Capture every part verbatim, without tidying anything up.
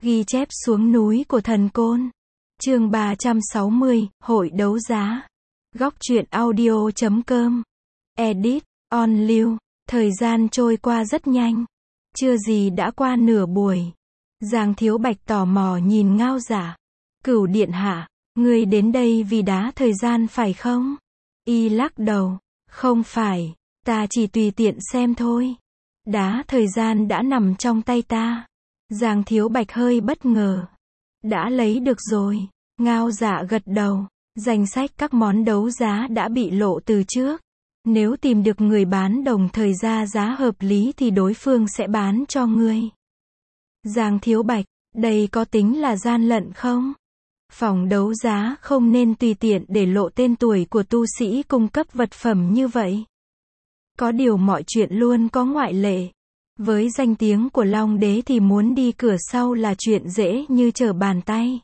Ghi chép xuống núi của thần côn. Chương ba trăm sáu mươi, hội đấu giá. Góc truyện audio chấm com. Edit, on lưu. Thời gian trôi qua rất nhanh. Chưa gì đã qua nửa buổi. Giang Thiếu Bạch tò mò nhìn Ngao Dạ. Cửu điện hạ, ngươi đến đây vì đá thời gian phải không? Y lắc đầu. Không phải, ta chỉ tùy tiện xem thôi. Đá thời gian đã nằm trong tay ta. Giang Thiếu Bạch hơi bất ngờ. Đã lấy được rồi. Ngao Dạ gật đầu. Danh sách các món đấu giá đã bị lộ từ trước. Nếu tìm được người bán đồng thời ra giá hợp lý thì đối phương sẽ bán cho ngươi. Giang Thiếu Bạch, đây có tính là gian lận không? Phòng đấu giá không nên tùy tiện để lộ tên tuổi của tu sĩ cung cấp vật phẩm như vậy. Có điều mọi chuyện luôn có ngoại lệ. Với danh tiếng của Long Đế thì muốn đi cửa sau là chuyện dễ như trở bàn tay.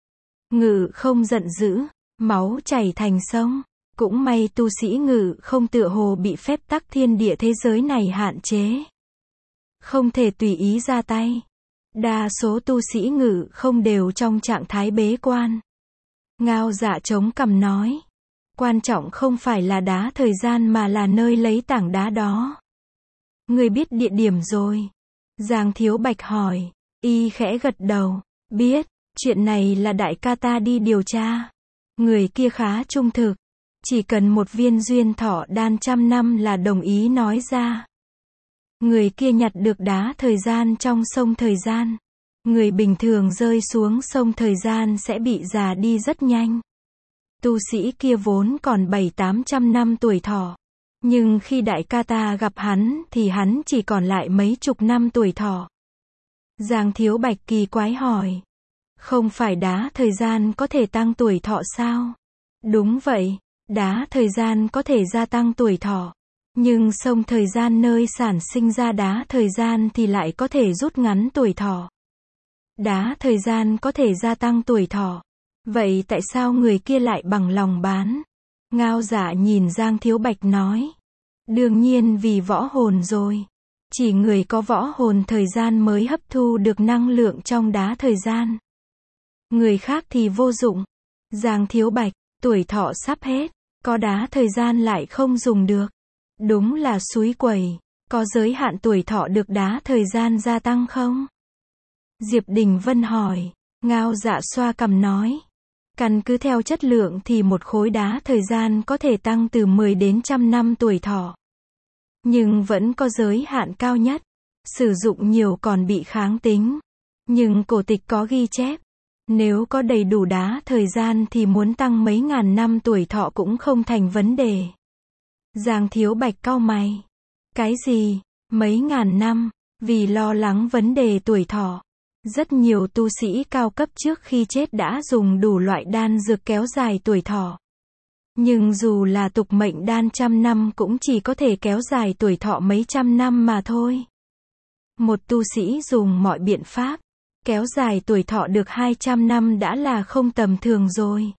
Ngự không giận dữ, máu chảy thành sông. Cũng may tu sĩ Ngự không tựa hồ bị phép tắc thiên địa thế giới này hạn chế. Không thể tùy ý ra tay. Đa số tu sĩ Ngự không đều trong trạng thái bế quan. Ngao Dạ chống cằm nói. Quan trọng không phải là đá thời gian mà là nơi lấy tảng đá đó. Người biết địa điểm rồi. Giang Thiếu Bạch hỏi. Y khẽ gật đầu. Biết, chuyện này là đại ca ta đi điều tra. Người kia khá trung thực. Chỉ cần một viên duyên thọ đan trăm năm là đồng ý nói ra. Người kia nhặt được đá thời gian trong sông thời gian. Người bình thường rơi xuống sông thời gian sẽ bị già đi rất nhanh. Tu sĩ kia vốn còn bảy tám trăm năm tuổi thọ. Nhưng khi đại ca ta gặp hắn thì hắn chỉ còn lại mấy chục năm tuổi thọ. Giang Thiếu Bạch kỳ quái hỏi. Không phải đá thời gian có thể tăng tuổi thọ sao? Đúng vậy, đá thời gian có thể gia tăng tuổi thọ. Nhưng sông thời gian nơi sản sinh ra đá thời gian thì lại có thể rút ngắn tuổi thọ. Đá thời gian có thể gia tăng tuổi thọ. Vậy tại sao người kia lại bằng lòng bán? Ngao Dạ nhìn Giang Thiếu Bạch nói. Đương nhiên vì võ hồn rồi. Chỉ người có võ hồn thời gian mới hấp thu được năng lượng trong đá thời gian. Người khác thì vô dụng. Giang Thiếu Bạch, tuổi thọ sắp hết. Có đá thời gian lại không dùng được. Đúng là xúi quẩy. Có giới hạn tuổi thọ được đá thời gian gia tăng không? Diệp Đình Vân hỏi. Ngao Dạ xoa cằm nói. Căn cứ theo chất lượng thì một khối đá thời gian có thể tăng từ mười đến trăm năm tuổi thọ. Nhưng vẫn có giới hạn cao nhất. Sử dụng nhiều còn bị kháng tính. Nhưng cổ tịch có ghi chép. Nếu có đầy đủ đá thời gian thì muốn tăng mấy ngàn năm tuổi thọ cũng không thành vấn đề. Giang Thiếu Bạch cau mày. Cái gì? Mấy ngàn năm? Vì lo lắng vấn đề tuổi thọ. Rất nhiều tu sĩ cao cấp trước khi chết đã dùng đủ loại đan dược kéo dài tuổi thọ. Nhưng dù là tục mệnh đan trăm năm cũng chỉ có thể kéo dài tuổi thọ mấy trăm năm mà thôi. Một tu sĩ dùng mọi biện pháp, kéo dài tuổi thọ được hai trăm năm đã là không tầm thường rồi.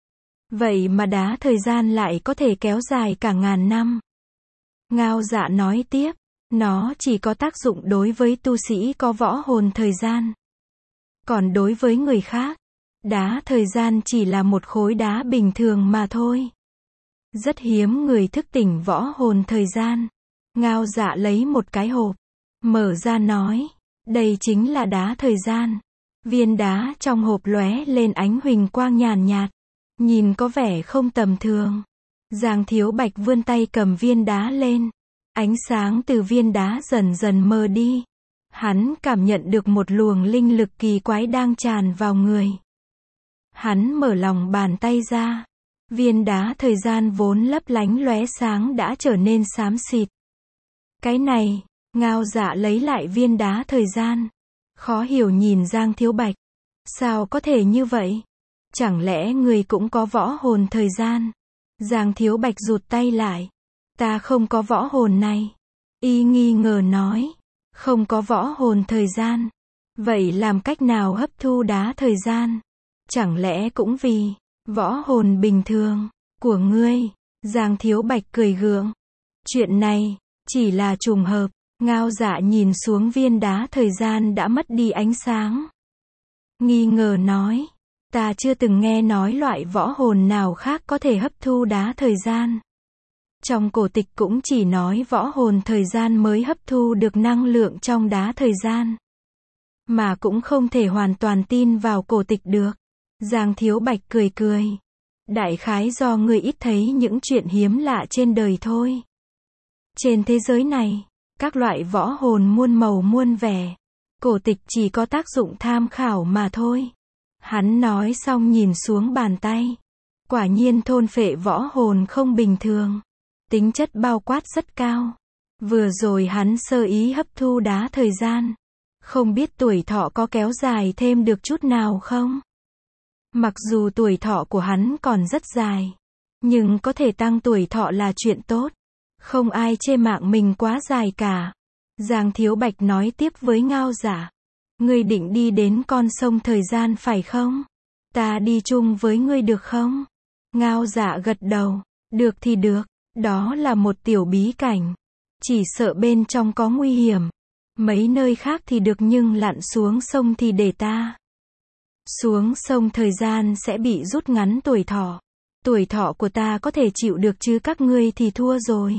Vậy mà đá thời gian lại có thể kéo dài cả ngàn năm. Ngao Dạ nói tiếp, nó chỉ có tác dụng đối với tu sĩ có võ hồn thời gian. Còn đối với người khác, đá thời gian chỉ là một khối đá bình thường mà thôi. Rất hiếm người thức tỉnh võ hồn thời gian. Ngao Dạ lấy một cái hộp, mở ra nói, đây chính là đá thời gian. Viên đá trong hộp lóe lên ánh huỳnh quang nhàn nhạt, nhìn có vẻ không tầm thường. Giang Thiếu Bạch vươn tay cầm viên đá lên. Ánh sáng từ viên đá dần dần mờ đi. Hắn cảm nhận được một luồng linh lực kỳ quái đang tràn vào người. Hắn mở lòng bàn tay ra. Viên đá thời gian vốn lấp lánh lóe sáng đã trở nên xám xịt. Cái này, Ngao Dạ lấy lại viên đá thời gian. Khó hiểu nhìn Giang Thiếu Bạch. Sao có thể như vậy? Chẳng lẽ người cũng có võ hồn thời gian? Giang Thiếu Bạch rụt tay lại. Ta không có võ hồn này. Y nghi ngờ nói. Không có võ hồn thời gian. Vậy làm cách nào hấp thu đá thời gian? Chẳng lẽ cũng vì võ hồn bình thường của ngươi? Giang Thiếu Bạch cười gượng. Chuyện này chỉ là trùng hợp. Ngao Dạ nhìn xuống viên đá thời gian đã mất đi ánh sáng. nghi ngờ nói. Ta chưa từng nghe nói loại võ hồn nào khác có thể hấp thu đá thời gian. Trong cổ tịch cũng chỉ nói võ hồn thời gian mới hấp thu được năng lượng trong đá thời gian. Mà cũng không thể hoàn toàn tin vào cổ tịch được. Giang Thiếu Bạch cười cười. Đại khái do ngươi ít thấy những chuyện hiếm lạ trên đời thôi. Trên thế giới này, các loại võ hồn muôn màu muôn vẻ. Cổ tịch chỉ có tác dụng tham khảo mà thôi. Hắn nói xong nhìn xuống bàn tay. Quả nhiên thôn phệ võ hồn không bình thường. Tính chất bao quát rất cao. Vừa rồi hắn sơ ý hấp thu đá thời gian. Không biết tuổi thọ có kéo dài thêm được chút nào không? Mặc dù tuổi thọ của hắn còn rất dài. Nhưng có thể tăng tuổi thọ là chuyện tốt. Không ai chê mạng mình quá dài cả. Giang Thiếu Bạch nói tiếp với Ngao Dạ. Ngươi định đi đến con sông thời gian phải không? Ta đi chung với ngươi được không? Ngao Dạ gật đầu. Được thì được. Đó là một tiểu bí cảnh. Chỉ sợ bên trong có nguy hiểm. Mấy nơi khác thì được nhưng lặn xuống sông thì để ta. Xuống sông thời gian sẽ bị rút ngắn tuổi thọ. Tuổi thọ của ta có thể chịu được chứ các ngươi thì thua rồi.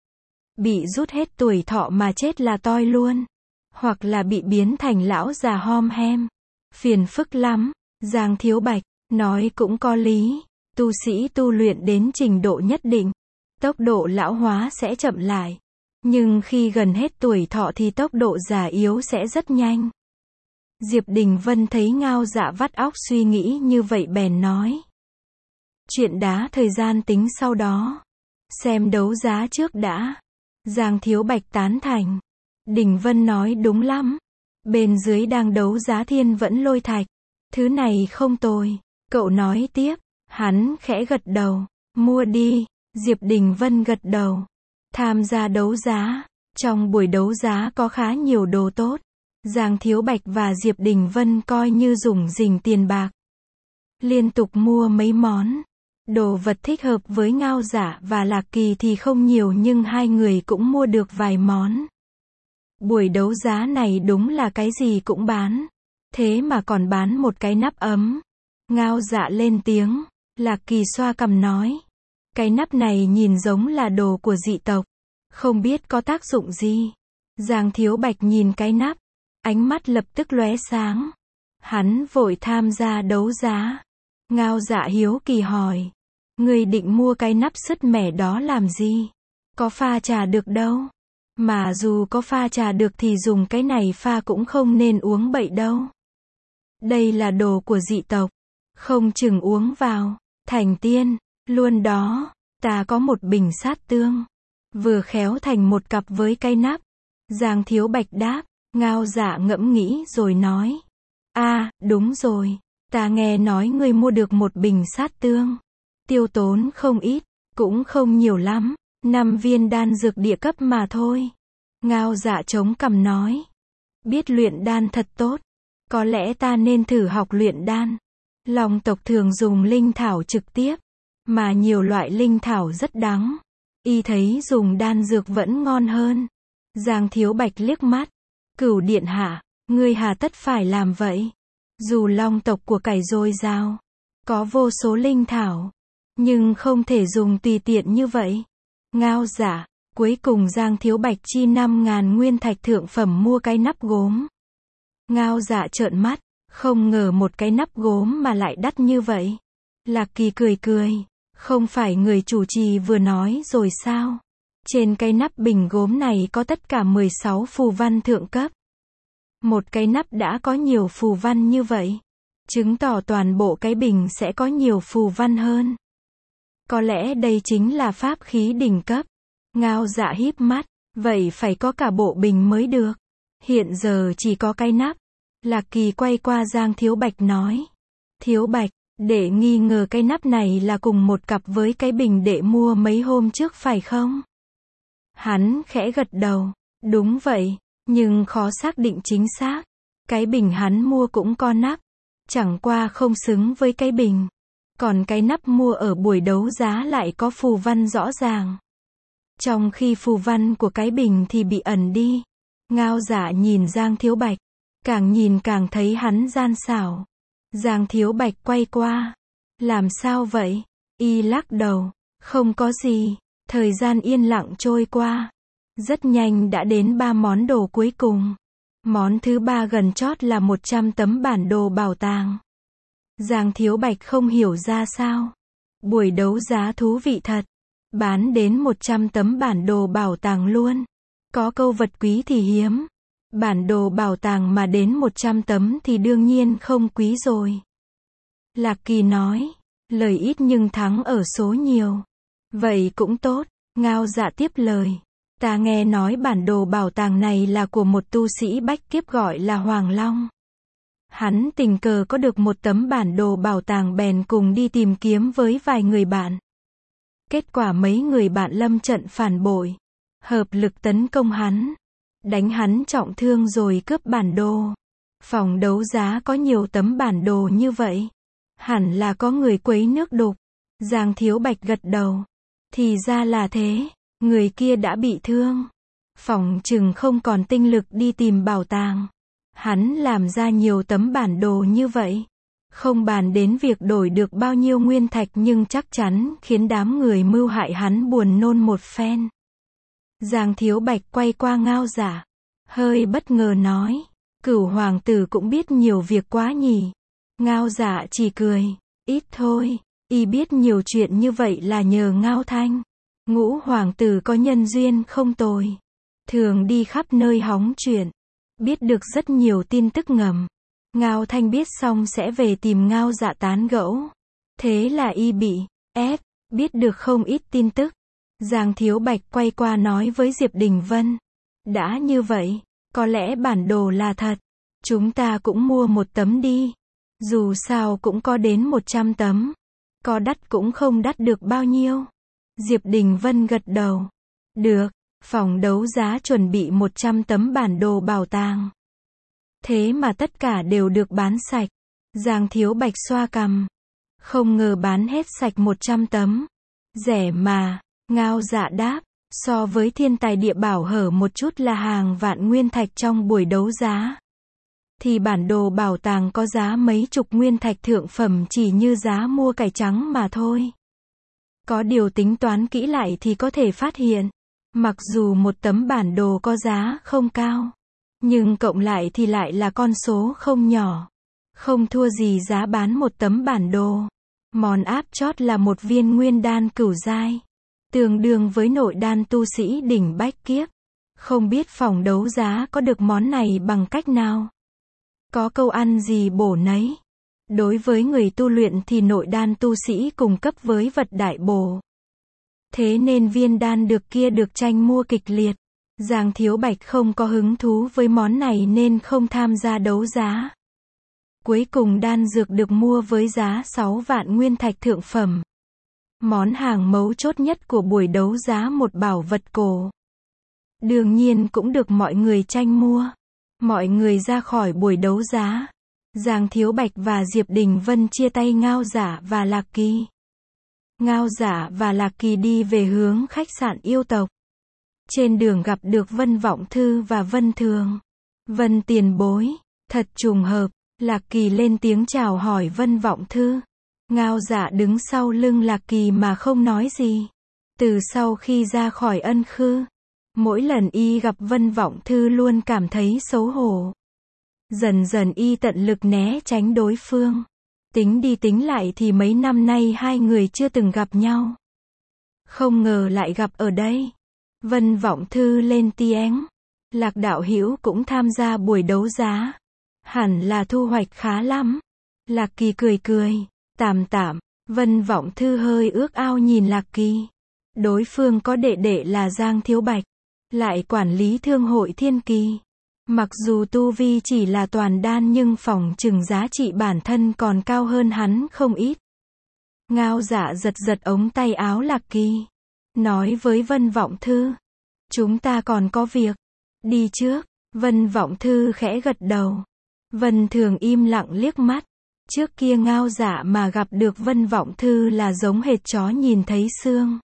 Bị rút hết tuổi thọ mà chết là toi luôn. Hoặc là bị biến thành lão già hom hem. Phiền phức lắm. Giang Thiếu Bạch nói cũng có lý. Tu sĩ tu luyện đến trình độ nhất định, tốc độ lão hóa sẽ chậm lại. Nhưng khi gần hết tuổi thọ thì tốc độ già yếu sẽ rất nhanh. Diệp Đình Vân thấy Ngao Dạ vắt óc suy nghĩ như vậy bèn nói. Chuyện đá thời gian tính sau đó. Xem đấu giá trước đã. Giang Thiếu Bạch tán thành. Đình Vân nói đúng lắm. Bên dưới đang đấu giá thiên vẫn lôi thạch. Thứ này không tồi. Cậu nói tiếp. Hắn khẽ gật đầu. Mua đi. Diệp Đình Vân gật đầu. Tham gia đấu giá. Trong buổi đấu giá có khá nhiều đồ tốt. Giang Thiếu Bạch và Diệp Đình Vân coi như dùng rình tiền bạc. Liên tục mua mấy món. Đồ vật thích hợp với Ngao Dạ và Lạc Kỳ thì không nhiều nhưng hai người cũng mua được vài món. Buổi đấu giá này đúng là cái gì cũng bán. Thế mà còn bán một cái nắp ấm. Ngao Dạ lên tiếng. Lạc Kỳ xoa cằm nói. Cái nắp này nhìn giống là đồ của dị tộc. Không biết có tác dụng gì. Giang Thiếu Bạch nhìn cái nắp. Ánh mắt lập tức lóe sáng. Hắn vội tham gia đấu giá. Ngao Dạ hiếu kỳ hỏi. Người định mua cái nắp sứt mẻ đó làm gì? Có pha trà được đâu. Mà dù có pha trà được thì dùng cái này pha cũng không nên uống bậy đâu. Đây là đồ của dị tộc. Không chừng uống vào. Thành tiên. Luôn đó. Ta có một bình sát tương. Vừa khéo thành một cặp với cái nắp. Giang Thiếu Bạch đáp. Ngao Dạ ngẫm nghĩ rồi nói. A, à, đúng rồi. Ta nghe nói ngươi mua được một bình sát tương. Tiêu tốn không ít. Cũng không nhiều lắm. Năm viên đan dược địa cấp mà thôi. Ngao Dạ chống cằm nói. Biết luyện đan thật tốt. Có lẽ ta nên thử học luyện đan. Long tộc thường dùng linh thảo trực tiếp. Mà nhiều loại linh thảo rất đắng. Y thấy dùng đan dược vẫn ngon hơn. Giang Thiếu Bạch liếc mắt. Cửu điện hạ, ngươi hà tất phải làm vậy. Dù long tộc của cải dồi dào. Có vô số linh thảo. Nhưng không thể dùng tùy tiện như vậy. Ngao Dạ, cuối cùng Giang Thiếu Bạch chi năm ngàn nguyên thạch thượng phẩm mua cái nắp gốm. Ngao Dạ trợn mắt, không ngờ một cái nắp gốm mà lại đắt như vậy. Lạc Kỳ cười cười, không phải người chủ trì vừa nói rồi sao? Trên cái nắp bình gốm này có tất cả mười sáu phù văn thượng cấp. Một cái nắp đã có nhiều phù văn như vậy. Chứng tỏ toàn bộ cái bình sẽ có nhiều phù văn hơn. Có lẽ đây chính là pháp khí đỉnh cấp. Ngao Dạ híp mắt, vậy phải có cả bộ bình mới được. Hiện giờ chỉ có cái nắp. Lạc Kỳ quay qua Giang Thiếu Bạch nói. Thiếu Bạch, đệ nghi ngờ cái nắp này là cùng một cặp với cái bình đệ mua mấy hôm trước phải không? Hắn khẽ gật đầu. Đúng vậy, nhưng khó xác định chính xác. Cái bình hắn mua cũng có nắp. Chẳng qua không xứng với cái bình. Còn cái nắp mua ở buổi đấu giá lại có phù văn rõ ràng. Trong khi phù văn của cái bình thì bị ẩn đi. Ngao Dạ nhìn Giang Thiếu Bạch. Càng nhìn càng thấy hắn gian xảo. Giang Thiếu Bạch quay qua. Làm sao vậy? Y lắc đầu. Không có gì. Thời gian yên lặng trôi qua. Rất nhanh đã đến ba món đồ cuối cùng. Món thứ ba gần chót là một trăm tấm bản đồ bảo tàng. Giang Thiếu Bạch không hiểu ra sao. Buổi đấu giá thú vị thật. Bán đến một trăm tấm bản đồ bảo tàng luôn. Có câu vật quý thì hiếm. Bản đồ bảo tàng mà đến một trăm tấm thì đương nhiên không quý rồi. Lạc Kỳ nói. Lời ít nhưng thắng ở số nhiều. Vậy cũng tốt. Ngao Dạ tiếp lời. Ta nghe nói bản đồ bảo tàng này là của một tu sĩ bách kiếp gọi là Hoàng Long. Hắn tình cờ có được một tấm bản đồ bảo tàng bèn cùng đi tìm kiếm với vài người bạn. Kết quả mấy người bạn lâm trận phản bội. Hợp lực tấn công hắn. Đánh hắn trọng thương rồi cướp bản đồ. Phòng đấu giá có nhiều tấm bản đồ như vậy. Hẳn là có người quấy nước đục. Giang Thiếu Bạch gật đầu. Thì ra là thế. Người kia đã bị thương. Phỏng chừng không còn tinh lực đi tìm bảo tàng. Hắn làm ra nhiều tấm bản đồ như vậy. Không bàn đến việc đổi được bao nhiêu nguyên thạch nhưng chắc chắn khiến đám người mưu hại hắn buồn nôn một phen. Giang Thiếu Bạch quay qua Ngao Dạ. Hơi bất ngờ nói. Cửu hoàng tử cũng biết nhiều việc quá nhỉ. Ngao Dạ chỉ cười. Ít thôi. Y biết nhiều chuyện như vậy là nhờ Ngao Thanh. Ngũ hoàng tử có nhân duyên không tồi. Thường đi khắp nơi hóng chuyện. Biết được rất nhiều tin tức ngầm. Ngao Thanh biết xong sẽ về tìm Ngao Dạ tán gẫu. Thế là y bị ép, biết được không ít tin tức. Giang Thiếu Bạch quay qua nói với Diệp Đình Vân. Đã như vậy, có lẽ bản đồ là thật. Chúng ta cũng mua một tấm đi. Dù sao cũng có đến một trăm tấm. Có đắt cũng không đắt được bao nhiêu. Diệp Đình Vân gật đầu. Được, phòng đấu giá chuẩn bị một trăm tấm bản đồ bảo tàng. Thế mà tất cả đều được bán sạch. Giang Thiếu Bạch xoa cằm. Không ngờ bán hết sạch một trăm tấm. Rẻ mà. Ngao Dạ đáp. So với thiên tài địa bảo hở một chút là hàng vạn nguyên thạch trong buổi đấu giá. Thì bản đồ bảo tàng có giá mấy chục nguyên thạch thượng phẩm chỉ như giá mua cải trắng mà thôi. Có điều tính toán kỹ lại thì có thể phát hiện. Mặc dù một tấm bản đồ có giá không cao. Nhưng cộng lại thì lại là con số không nhỏ. Không thua gì giá bán một tấm bản đồ. Món áp chót là một viên nguyên đan cửu giai. Tương đương với nội đan tu sĩ đỉnh bách kiếp. Không biết phòng đấu giá có được món này bằng cách nào. Có câu ăn gì bổ nấy. Đối với người tu luyện thì nội đan tu sĩ cùng cấp với vật đại bổ. Thế nên viên đan được kia được tranh mua kịch liệt. Giang Thiếu Bạch không có hứng thú với món này nên không tham gia đấu giá. Cuối cùng đan dược được mua với giá sáu vạn nguyên thạch thượng phẩm. Món hàng mấu chốt nhất của buổi đấu giá một bảo vật cổ. Đương nhiên cũng được mọi người tranh mua. Mọi người ra khỏi buổi đấu giá. Giang Thiếu Bạch và Diệp Đình Vân chia tay Ngao Dạ và Lạc Kỳ. Ngao Dạ và Lạc Kỳ đi về hướng khách sạn yêu tộc. Trên đường gặp được Vân Vọng Thư và Vân Thường. Vân tiền bối. Thật trùng hợp. Lạc Kỳ lên tiếng chào hỏi Vân Vọng Thư. Ngao Dạ đứng sau lưng Lạc Kỳ mà không nói gì. Từ sau khi ra khỏi Ân Khư. Mỗi lần y gặp Vân Vọng Thư luôn cảm thấy xấu hổ. Dần dần y tận lực né tránh đối phương. Tính đi tính lại thì mấy năm nay hai người chưa từng gặp nhau. Không ngờ lại gặp ở đây. Vân Vọng Thư lên tiếng. Lạc đạo hữu cũng tham gia buổi đấu giá. Hẳn là thu hoạch khá lắm. Lạc Kỳ cười cười. Tạm tạm. Vân Vọng Thư hơi ước ao nhìn Lạc Kỳ. Đối phương có đệ đệ là Giang Thiếu Bạch. Lại quản lý thương hội Thiên Kỳ. Mặc dù tu vi chỉ là toàn đan nhưng phỏng chừng giá trị bản thân còn cao hơn hắn không ít. Ngao Dạ giật giật ống tay áo Lạc Kỳ. Nói với Vân Vọng Thư. Chúng ta còn có việc. Đi trước. Vân Vọng Thư khẽ gật đầu. Vân Thường im lặng liếc mắt. Trước kia Ngao Dạ mà gặp được Vân Vọng Thư là giống hệt chó nhìn thấy xương.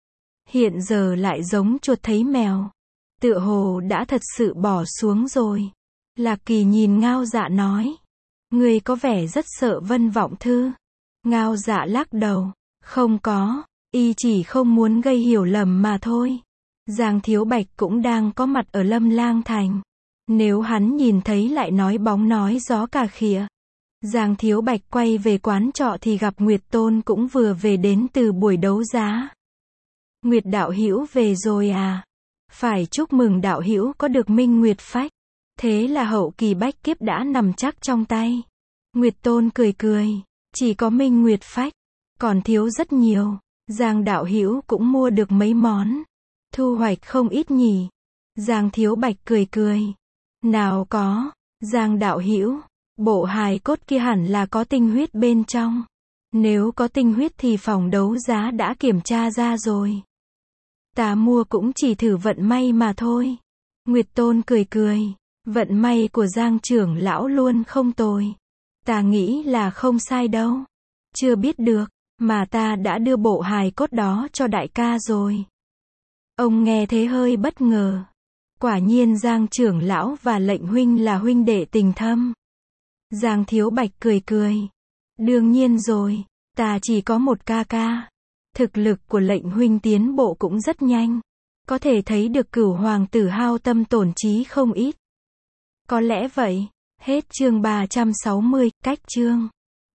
Hiện giờ lại giống chuột thấy mèo. Tựa hồ đã thật sự bỏ xuống rồi. Lạc Kỳ nhìn Ngao Dạ nói. Ngươi có vẻ rất sợ Vân Vọng Thư. Ngao Dạ lắc đầu. Không có, y chỉ không muốn gây hiểu lầm mà thôi. Giang Thiếu Bạch cũng đang có mặt ở Lâm Lang Thành. Nếu hắn nhìn thấy lại nói bóng nói gió cà khịa. Giang Thiếu Bạch quay về quán trọ thì gặp Nguyệt Tôn cũng vừa về đến từ buổi đấu giá. Nguyệt đạo hữu về rồi à? Phải chúc mừng đạo hữu có được Minh Nguyệt Phách. Thế là hậu kỳ bách kiếp đã nằm chắc trong tay. Nguyệt Tôn cười cười. Chỉ có Minh Nguyệt Phách. Còn thiếu rất nhiều. Giang đạo hữu cũng mua được mấy món. Thu hoạch không ít nhỉ. Giang Thiếu Bạch cười cười. Nào có. Giang đạo hữu. Bộ hài cốt kia hẳn là có tinh huyết bên trong. Nếu có tinh huyết thì phòng đấu giá đã kiểm tra ra rồi. Ta mua cũng chỉ thử vận may mà thôi. Nguyệt Tôn cười cười. Vận may của Giang trưởng lão luôn không tồi. Ta nghĩ là không sai đâu. Chưa biết được, mà ta đã đưa bộ hài cốt đó cho đại ca rồi. Ông nghe thế hơi bất ngờ. Quả nhiên Giang trưởng lão và Lệnh huynh là huynh đệ tình thâm. Giang Thiếu Bạch cười cười. Đương nhiên rồi, ta chỉ có một ca ca. Thực lực của Lệnh huynh tiến bộ cũng rất nhanh. Có thể thấy được Cửu hoàng tử hao tâm tổn trí không ít. Có lẽ vậy. Hết chương ba trăm sáu mươi, cách chương.